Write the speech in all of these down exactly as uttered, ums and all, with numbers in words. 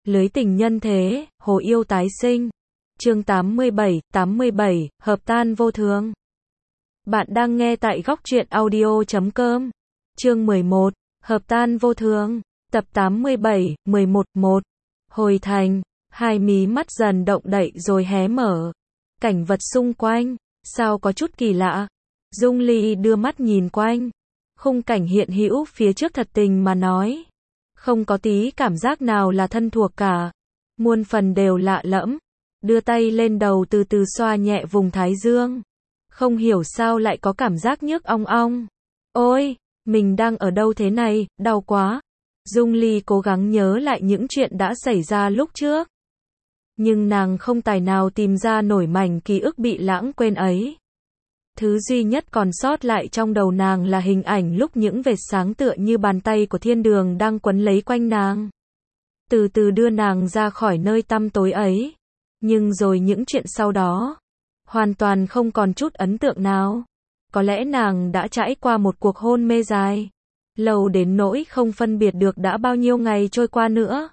Lưới tình nhân thế, hồ yêu tái sinh. Chương tám mươi bảy, tám mươi bảy, hợp tan vô thường. Bạn đang nghe tại góc truyện audio chấm com. Chương mười một, hợp tan vô thường. Tập tám mươi bảy, mười một, một. Hồi thành, hai mí mắt dần động đậy rồi hé mở. Cảnh vật xung quanh, sao có chút kỳ lạ. Dung Ly đưa mắt nhìn quanh. Khung cảnh hiện hữu phía trước thật tình mà nói. Không có tí cảm giác nào là thân thuộc cả. Muôn phần đều lạ lẫm. Đưa tay lên đầu từ từ xoa nhẹ vùng thái dương. Không hiểu sao lại có cảm giác nhức ong ong. Ôi, mình đang ở đâu thế này, đau quá. Dung Ly cố gắng nhớ lại những chuyện đã xảy ra lúc trước. Nhưng nàng không tài nào tìm ra nổi mảnh ký ức bị lãng quên ấy. Thứ duy nhất còn sót lại trong đầu nàng là hình ảnh lúc những vệt sáng tựa như bàn tay của thiên đường đang quấn lấy quanh nàng. Từ từ đưa nàng ra khỏi nơi tăm tối ấy. Nhưng rồi những chuyện sau đó, hoàn toàn không còn chút ấn tượng nào. Có lẽ nàng đã trải qua một cuộc hôn mê dài. Lâu đến nỗi không phân biệt được đã bao nhiêu ngày trôi qua nữa.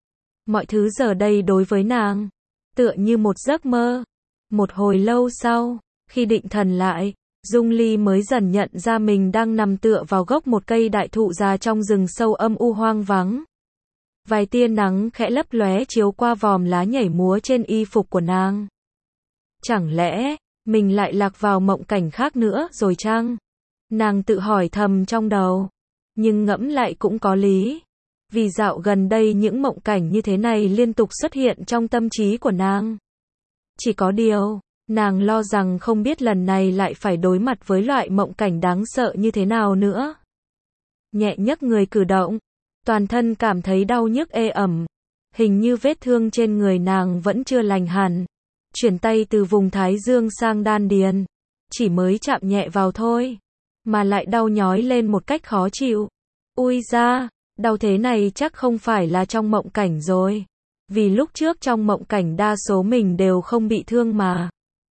Mọi thứ giờ đây đối với nàng, tựa như một giấc mơ. Một hồi lâu sau, khi định thần lại, Dung Ly mới dần nhận ra mình đang nằm tựa vào gốc một cây đại thụ già trong rừng sâu âm u hoang vắng. Vài tia nắng khẽ lấp lóe chiếu qua vòm lá nhảy múa trên y phục của nàng. Chẳng lẽ, mình lại lạc vào mộng cảnh khác nữa rồi chăng? Nàng tự hỏi thầm trong đầu. Nhưng ngẫm lại cũng có lý. Vì dạo gần đây những mộng cảnh như thế này liên tục xuất hiện trong tâm trí của nàng. Chỉ có điều, nàng lo rằng không biết lần này lại phải đối mặt với loại mộng cảnh đáng sợ như thế nào nữa. Nhẹ nhấc người cử động, toàn thân cảm thấy đau nhức ê ẩm. Hình như vết thương trên người nàng vẫn chưa lành hẳn. Chuyển tay từ vùng thái dương sang đan điền. Chỉ mới chạm nhẹ vào thôi. Mà lại đau nhói lên một cách khó chịu. Ui da, đau thế này chắc không phải là trong mộng cảnh rồi. Vì lúc trước trong mộng cảnh đa số mình đều không bị thương mà.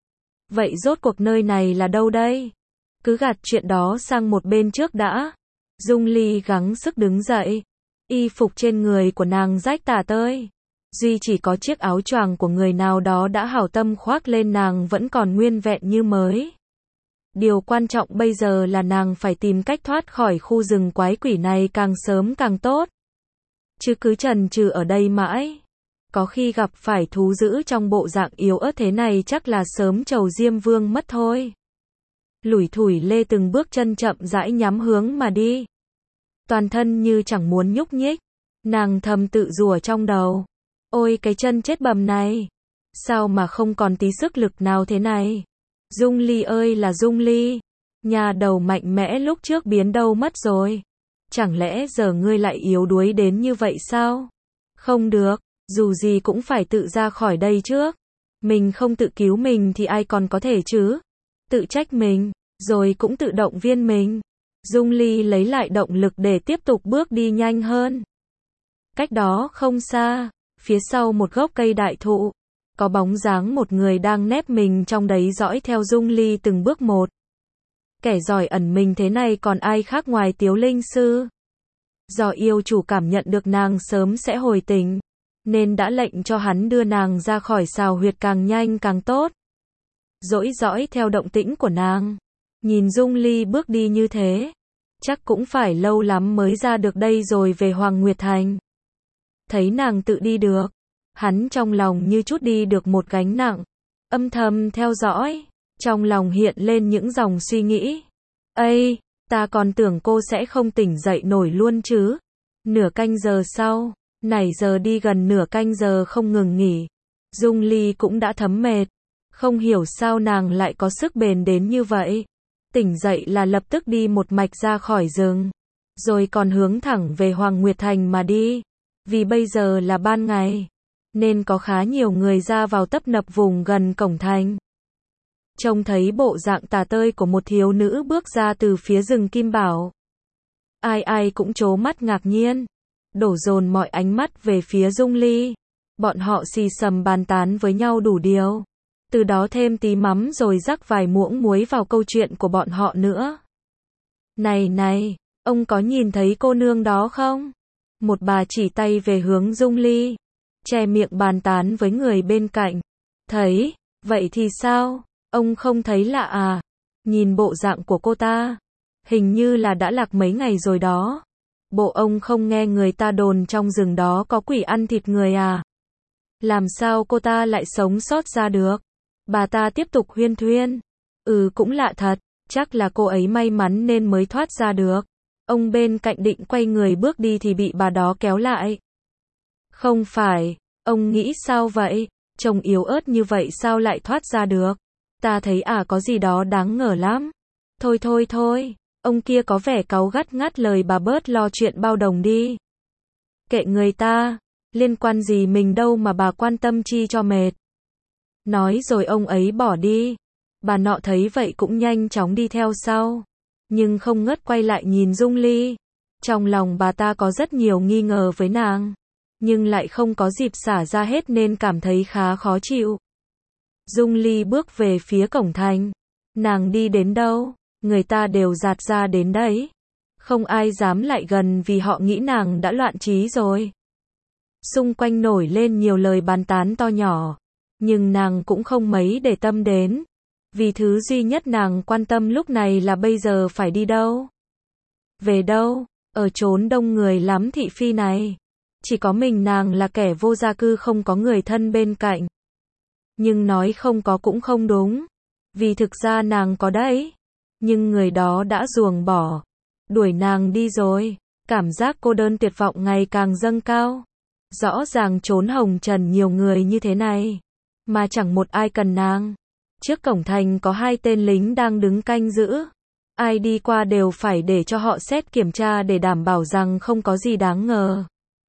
Vậy rốt cuộc nơi này là đâu đây? Cứ gạt chuyện đó sang một bên trước đã. Dung Ly gắng sức đứng dậy. Y phục trên người của nàng rách tả tơi. Duy chỉ có chiếc áo choàng của người nào đó đã hảo tâm khoác lên nàng vẫn còn nguyên vẹn như mới. Điều quan trọng bây giờ là nàng phải tìm cách thoát khỏi khu rừng quái quỷ này càng sớm càng tốt. Chứ cứ chần chừ ở đây mãi. Có khi gặp phải thú dữ trong bộ dạng yếu ớt thế này chắc là sớm trầu Diêm Vương mất thôi. Lủi thủi lê từng bước chân chậm rãi nhắm hướng mà đi. Toàn thân như chẳng muốn nhúc nhích. Nàng thầm tự rủa trong đầu. Ôi cái chân chết bầm này. Sao mà không còn tí sức lực nào thế này. Dung Ly ơi là Dung Ly. Nhà đầu mạnh mẽ lúc trước biến đâu mất rồi. Chẳng lẽ giờ ngươi lại yếu đuối đến như vậy sao? Không được, dù gì cũng phải tự ra khỏi đây trước. Mình không tự cứu mình thì ai còn có thể chứ? Tự trách mình, rồi cũng tự động viên mình. Dung Ly lấy lại động lực để tiếp tục bước đi nhanh hơn. Cách đó không xa, phía sau một gốc cây đại thụ, có bóng dáng một người đang nép mình trong đấy dõi theo Dung Ly từng bước một. Kẻ giỏi ẩn mình thế này còn ai khác ngoài Tiếu Linh Sư. Do yêu chủ cảm nhận được nàng sớm sẽ hồi tỉnh, nên đã lệnh cho hắn đưa nàng ra khỏi sào huyệt càng nhanh càng tốt. Dõi dõi theo động tĩnh của nàng. Nhìn Dung Ly bước đi như thế, chắc cũng phải lâu lắm mới ra được đây rồi về Hoàng Nguyệt Thành. Thấy nàng tự đi được, hắn trong lòng như chút đi được một gánh nặng. Âm thầm theo dõi, trong lòng hiện lên những dòng suy nghĩ. Ây, ta còn tưởng cô sẽ không tỉnh dậy nổi luôn chứ. Nửa canh giờ sau, nãy giờ đi gần nửa canh giờ không ngừng nghỉ. Dung Ly cũng đã thấm mệt. Không hiểu sao nàng lại có sức bền đến như vậy. Tỉnh dậy là lập tức đi một mạch ra khỏi rừng. Rồi còn hướng thẳng về Hoàng Nguyệt Thành mà đi. Vì bây giờ là ban ngày, nên có khá nhiều người ra vào tấp nập vùng gần cổng thành. Trông thấy bộ dạng tà tơi của một thiếu nữ bước ra từ phía rừng Kim Bảo. Ai ai cũng trố mắt ngạc nhiên. Đổ dồn mọi ánh mắt về phía Dung Ly. Bọn họ xì xầm bàn tán với nhau đủ điều. Từ đó thêm tí mắm rồi rắc vài muỗng muối vào câu chuyện của bọn họ nữa. Này này, ông có nhìn thấy cô nương đó không? Một bà chỉ tay về hướng Dung Ly. che miệng bàn tán với người bên cạnh. Thấy, vậy thì sao? Ông không thấy lạ à? Nhìn bộ dạng của cô ta, hình như là đã lạc mấy ngày rồi đó. Bộ ông không nghe người ta đồn trong rừng đó có quỷ ăn thịt người à? Làm sao cô ta lại sống sót ra được? Bà ta tiếp tục huyên thuyên. Ừ, cũng lạ thật, chắc là cô ấy may mắn nên mới thoát ra được. Ông bên cạnh định quay người bước đi thì bị bà đó kéo lại. Không phải, ông nghĩ sao vậy? Trông yếu ớt như vậy sao lại thoát ra được? Ta thấy à có gì đó đáng ngờ lắm. Thôi thôi thôi, ông kia có vẻ cáu gắt ngắt lời bà, bớt lo chuyện bao đồng đi. Kệ người ta, liên quan gì mình đâu mà bà quan tâm chi cho mệt. Nói rồi ông ấy bỏ đi. Bà nọ thấy vậy cũng nhanh chóng đi theo sau, nhưng không ngớt quay lại nhìn Dung Ly. Trong lòng bà ta có rất nhiều nghi ngờ với nàng, nhưng lại không có dịp xả ra hết nên cảm thấy khá khó chịu. Dung Ly bước về phía cổng thành. Nàng đi đến đâu, người ta đều dạt ra đến đấy. Không ai dám lại gần vì họ nghĩ nàng đã loạn trí rồi. Xung quanh nổi lên nhiều lời bàn tán to nhỏ, nhưng nàng cũng không mấy để tâm đến. Vì thứ duy nhất nàng quan tâm lúc này là bây giờ phải đi đâu. Về đâu, ở chốn đông người lắm thị phi này. Chỉ có mình nàng là kẻ vô gia cư không có người thân bên cạnh. Nhưng nói không có cũng không đúng. Vì thực ra nàng có đấy. Nhưng người đó đã ruồng bỏ, đuổi nàng đi rồi. Cảm giác cô đơn tuyệt vọng ngày càng dâng cao. Rõ ràng chốn hồng trần nhiều người như thế này, mà chẳng một ai cần nàng. Trước cổng thành có hai tên lính đang đứng canh giữ. Ai đi qua đều phải để cho họ xét kiểm tra để đảm bảo rằng không có gì đáng ngờ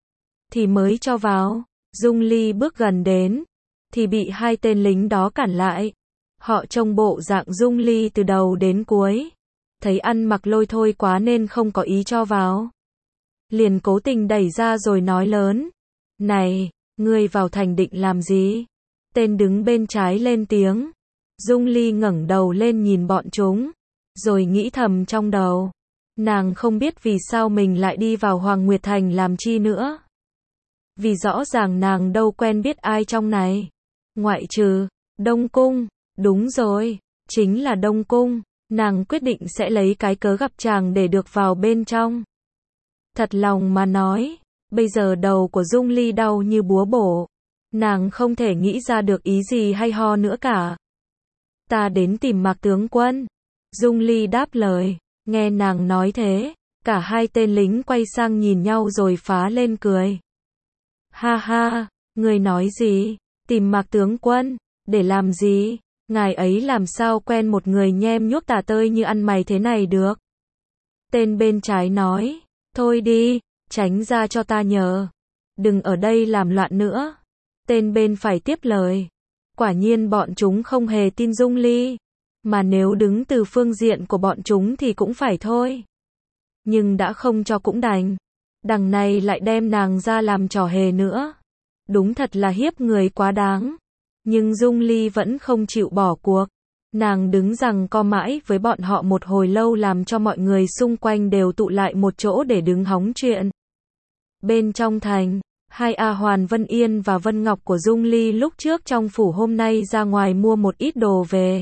thì mới cho vào. Dung Ly bước gần đến thì bị hai tên lính đó cản lại. Họ trông bộ dạng Dung Ly từ đầu đến cuối, thấy ăn mặc lôi thôi quá nên không có ý cho vào. Liền cố tình đẩy ra rồi nói lớn. Này, ngươi vào thành định làm gì? Tên đứng bên trái lên tiếng. Dung Ly ngẩng đầu lên nhìn bọn chúng, rồi nghĩ thầm trong đầu. Nàng không biết vì sao mình lại đi vào Hoàng Nguyệt Thành làm chi nữa. Vì rõ ràng nàng đâu quen biết ai trong này. Ngoại trừ Đông Cung. Đúng rồi, chính là Đông Cung. Nàng quyết định sẽ lấy cái cớ gặp chàng để được vào bên trong. Thật lòng mà nói, bây giờ đầu của Dung Ly đau như búa bổ. Nàng không thể nghĩ ra được ý gì hay ho nữa cả. Ta đến tìm Mạc tướng quân. Dung Ly đáp lời. Nghe nàng nói thế, cả hai tên lính quay sang nhìn nhau rồi phá lên cười. Ha ha, người nói gì? Tìm Mạc tướng quân, để làm gì? Ngài ấy làm sao quen một người nhem nhuốc tả tơi như ăn mày thế này được? Tên bên trái nói. Thôi đi, tránh ra cho ta nhờ. Đừng ở đây làm loạn nữa. Tên bên phải tiếp lời. Quả nhiên bọn chúng không hề tin Dung Ly. Mà nếu đứng từ phương diện của bọn chúng thì cũng phải thôi. Nhưng đã không cho cũng đành. Đằng này lại đem nàng ra làm trò hề nữa. Đúng thật là hiếp người quá đáng. Nhưng Dung Ly vẫn không chịu bỏ cuộc. Nàng đứng giằng co mãi với bọn họ một hồi lâu làm cho mọi người xung quanh đều tụ lại một chỗ để đứng hóng chuyện. Bên trong thành, hai A Hoàn Vân Yên và Vân Ngọc của Dung Ly lúc trước trong phủ hôm nay ra ngoài mua một ít đồ về.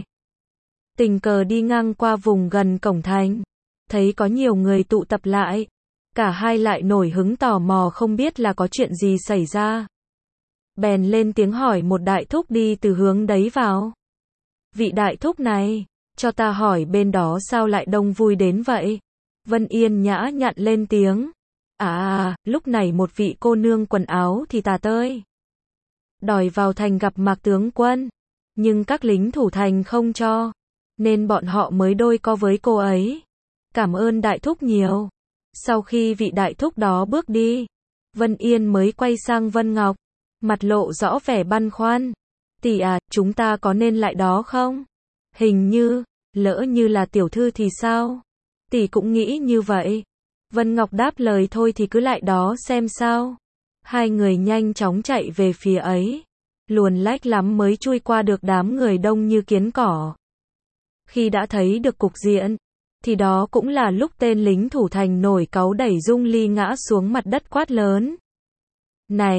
Tình cờ đi ngang qua vùng gần cổng thành, thấy có nhiều người tụ tập lại. Cả hai lại nổi hứng tò mò không biết là có chuyện gì xảy ra. Bèn lên tiếng hỏi một đại thúc đi từ hướng đấy vào. Vị đại thúc này, cho ta hỏi bên đó sao lại đông vui đến vậy? Vân Yên nhã nhặn lên tiếng. À, lúc này một vị cô nương quần áo thì tà tơi. Đòi vào thành gặp Mạc tướng quân. Nhưng các lính thủ thành không cho. Nên bọn họ mới đôi co với cô ấy. Cảm ơn đại thúc nhiều. Sau khi vị đại thúc đó bước đi, Vân Yên mới quay sang Vân Ngọc. Mặt lộ rõ vẻ băn khoăn. Tỷ à, chúng ta có nên lại đó không? Hình như, lỡ như là tiểu thư thì sao? Tỷ cũng nghĩ như vậy. Vân Ngọc đáp lời thôi thì cứ lại đó xem sao. Hai người nhanh chóng chạy về phía ấy. Luồn lách lắm mới chui qua được đám người đông như kiến cỏ. Khi đã thấy được cục diện, thì đó cũng là lúc tên lính thủ thành nổi cáu đẩy Dung Ly ngã xuống mặt đất quát lớn. Này,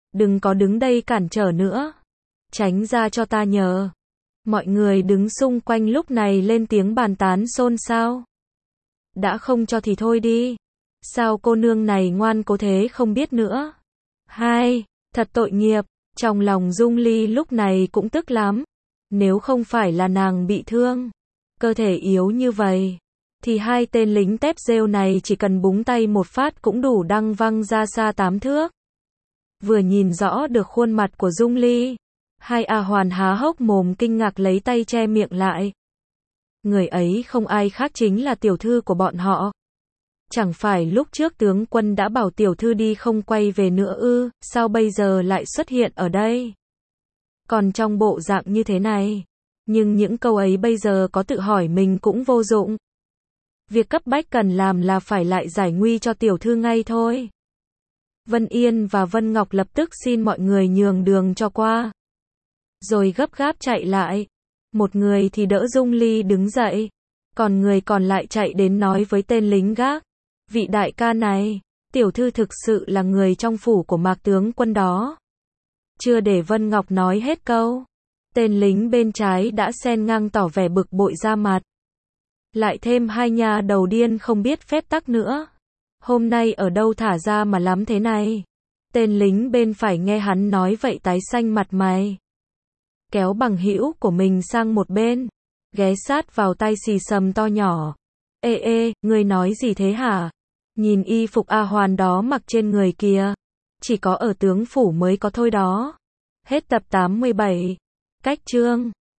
Đừng có đứng đây cản trở nữa. Tránh ra cho ta nhờ. Mọi người đứng xung quanh lúc này lên tiếng bàn tán xôn xao. Đã không cho thì thôi đi. Sao cô nương này ngoan cố thế không biết nữa. Hai, thật tội nghiệp. Trong lòng Dung Ly lúc này cũng tức lắm. Nếu không phải là nàng bị thương, cơ thể yếu như vậy, thì hai tên lính tép rêu này chỉ cần búng tay một phát cũng đủ đăng văng ra xa tám thước. Vừa nhìn rõ được khuôn mặt của Dung Ly, hai A Hoàn há hốc mồm kinh ngạc lấy tay che miệng lại. Người ấy không ai khác chính là tiểu thư của bọn họ. Chẳng phải lúc trước tướng quân đã bảo tiểu thư đi không quay về nữa ư, sao bây giờ lại xuất hiện ở đây? Còn trong bộ dạng như thế này, nhưng những câu ấy bây giờ có tự hỏi mình cũng vô dụng. Việc cấp bách cần làm là phải lại giải nguy cho tiểu thư ngay thôi. Vân Yên và Vân Ngọc lập tức xin mọi người nhường đường cho qua. Rồi gấp gáp chạy lại. Một người thì đỡ Dung Ly đứng dậy. Còn người còn lại chạy đến nói với tên lính gác. Vị đại ca này, tiểu thư thực sự là người trong phủ của Mạc tướng quân đó. Chưa để Vân Ngọc nói hết câu, tên lính bên trái đã xen ngang tỏ vẻ bực bội ra mặt. Lại thêm hai nha đầu điên không biết phép tắc nữa. Hôm nay ở đâu thả ra mà lắm thế này. Tên lính bên phải nghe hắn nói vậy tái xanh mặt mày. Kéo bằng hữu của mình sang một bên, ghé sát vào tai xì xầm to nhỏ. Ê ê, ngươi nói gì thế hả? Nhìn y phục A Hoàn đó mặc trên người kìa. Chỉ có ở tướng phủ mới có thôi đó. Hết tập tám mươi bảy. Cách chương